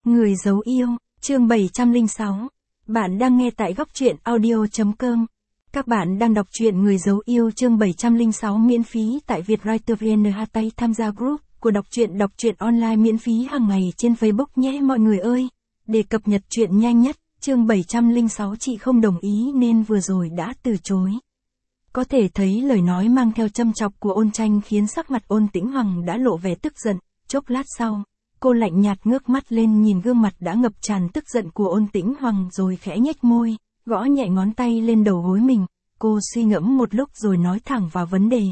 Người giấu yêu, chương 706. Bạn đang nghe tại góc truyện audio.com. Các bạn đang đọc truyện Người giấu yêu chương 706 miễn phí tại Vietwriter VN. Tay tham gia group của đọc truyện online miễn phí hàng ngày trên Facebook nhé mọi người ơi. Để cập nhật truyện nhanh nhất, chương 706 chị không đồng ý nên vừa rồi đã từ chối. Có thể thấy lời nói mang theo châm chọc của Ôn Tranh khiến sắc mặt Ôn Tĩnh Hoàng đã lộ vẻ tức giận. Chốc lát sau, cô lạnh nhạt ngước mắt lên nhìn gương mặt đã ngập tràn tức giận của Ôn Tĩnh Hoàng rồi khẽ nhếch môi, gõ nhẹ ngón tay lên đầu gối mình. Cô suy ngẫm một lúc rồi nói thẳng vào vấn đề.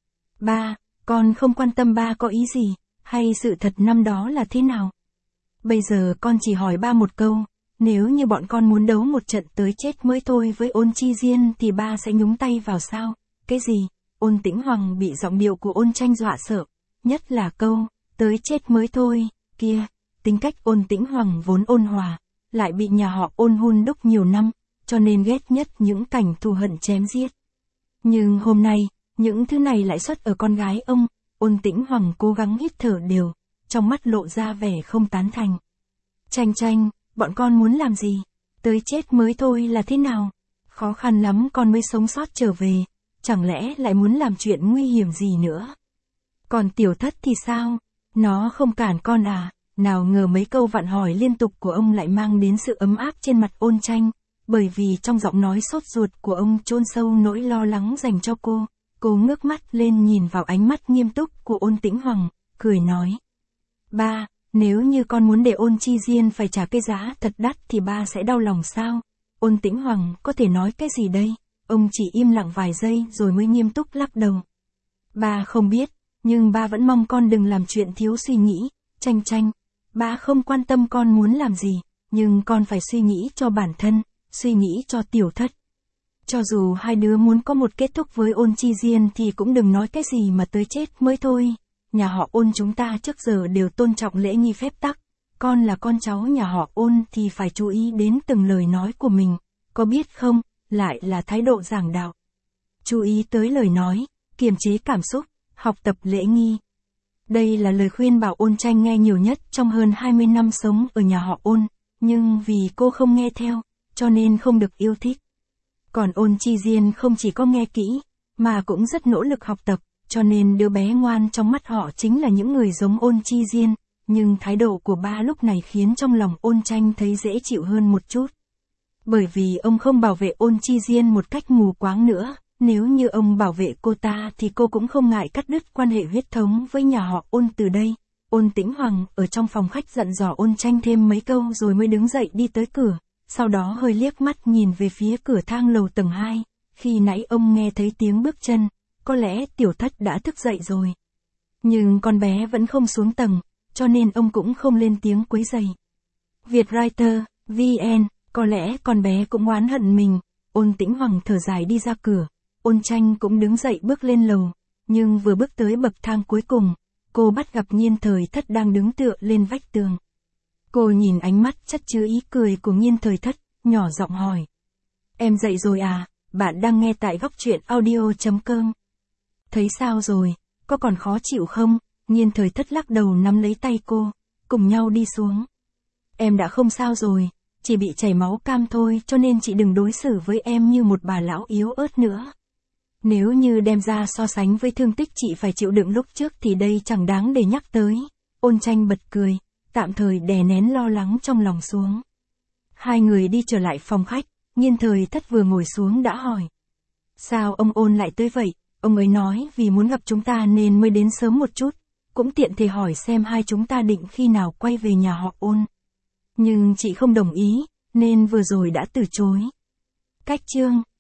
Ba, con không quan tâm ba có ý gì, hay sự thật năm đó là thế nào. Bây giờ con chỉ hỏi ba một câu, nếu như bọn con muốn đấu một trận tới chết mới thôi với Ôn Chi Diên thì ba sẽ nhúng tay vào sao? Cái gì? Ôn Tĩnh Hoàng bị giọng điệu của Ôn Tranh dọa sợ, nhất là câu, tới chết mới thôi, kia. Tính cách Ôn Tĩnh Hoàng vốn ôn hòa, lại bị nhà họ Ôn hun đúc nhiều năm, cho nên ghét nhất những cảnh thù hận chém giết. Nhưng hôm nay, những thứ này lại xuất ở con gái ông. Ôn Tĩnh Hoàng cố gắng hít thở đều, trong mắt lộ ra vẻ không tán thành. Tranh, bọn con muốn làm gì? Tới chết mới thôi là thế nào? Khó khăn lắm con mới sống sót trở về, chẳng lẽ lại muốn làm chuyện nguy hiểm gì nữa? Còn Tiểu Thất thì sao? Nó không cản con à? Nào ngờ mấy câu vặn hỏi liên tục của ông lại mang đến sự ấm áp trên mặt Ôn Tranh, bởi vì trong giọng nói sốt ruột của ông chôn sâu nỗi lo lắng dành cho cô. Cô ngước mắt lên nhìn vào ánh mắt nghiêm túc của Ôn Tĩnh Hoàng, cười nói. Ba, nếu như con muốn để Ôn Chi Diên phải trả cái giá thật đắt thì ba sẽ đau lòng sao? Ôn Tĩnh Hoàng có thể nói cái gì đây? Ông chỉ im lặng vài giây rồi mới nghiêm túc lắc đầu. Ba không biết, nhưng ba vẫn mong con đừng làm chuyện thiếu suy nghĩ. Tranh, ba không quan tâm con muốn làm gì, nhưng con phải suy nghĩ cho bản thân, suy nghĩ cho Tiểu Thất. Cho dù hai đứa muốn có một kết thúc với Ôn Chi Diên thì cũng đừng nói cái gì mà tới chết mới thôi. Nhà họ Ôn chúng ta trước giờ đều tôn trọng lễ nghi phép tắc. Con là con cháu nhà họ Ôn thì phải chú ý đến từng lời nói của mình, có biết không, lại là thái độ giảng đạo. Chú ý tới lời nói, kiềm chế cảm xúc, học tập lễ nghi. Đây là lời khuyên bảo Ôn Tranh nghe nhiều nhất trong hơn 20 năm sống ở nhà họ Ôn, nhưng vì cô không nghe theo, cho nên không được yêu thích. Còn Ôn Chi Diên không chỉ có nghe kỹ, mà cũng rất nỗ lực học tập, cho nên đứa bé ngoan trong mắt họ chính là những người giống Ôn Chi Diên, nhưng thái độ của ba lúc này khiến trong lòng Ôn Tranh thấy dễ chịu hơn một chút. Bởi vì ông không bảo vệ Ôn Chi Diên một cách mù quáng nữa, nếu như ông bảo vệ cô ta thì cô cũng không ngại cắt đứt quan hệ huyết thống với nhà họ Ôn từ đây. Ôn Tĩnh Hoàng ở trong phòng khách dặn dò Ôn Tranh thêm mấy câu rồi mới đứng dậy đi tới cửa, sau đó hơi liếc mắt nhìn về phía cửa thang lầu tầng 2, khi nãy ông nghe thấy tiếng bước chân, có lẽ Tiểu Thất đã thức dậy rồi. Nhưng con bé vẫn không xuống tầng, cho nên ông cũng không lên tiếng quấy rầy. Vietwriter VN, có lẽ con bé cũng oán hận mình. Ôn Tĩnh Hoàng thở dài đi ra cửa, Ôn Tranh cũng đứng dậy bước lên lầu, nhưng vừa bước tới bậc thang cuối cùng, cô bắt gặp Nhiên Thời Thất đang đứng tựa lên vách tường. Cô nhìn ánh mắt chất chứa ý cười của Nhiên Thời Thất, nhỏ giọng hỏi. Em dậy rồi à, bạn đang nghe tại góc truyện audio.com. Thấy sao rồi, có còn khó chịu không? Nhiên Thời Thất lắc đầu nắm lấy tay cô, cùng nhau đi xuống. Em đã không sao rồi, chỉ bị chảy máu cam thôi cho nên chị đừng đối xử với em như một bà lão yếu ớt nữa. Nếu như đem ra so sánh với thương tích chị phải chịu đựng lúc trước thì đây chẳng đáng để nhắc tới. Ôn Tranh bật cười, tạm thời đè nén lo lắng trong lòng xuống. Hai người đi trở lại phòng khách, Nhiên Thời Thất vừa ngồi xuống đã hỏi. Sao ông Ôn lại tới vậy? Ông ấy nói vì muốn gặp chúng ta nên mới đến sớm một chút, cũng tiện thể hỏi xem hai chúng ta định khi nào quay về nhà họ Ôn. Nhưng chị không đồng ý, nên vừa rồi đã từ chối. Cách chương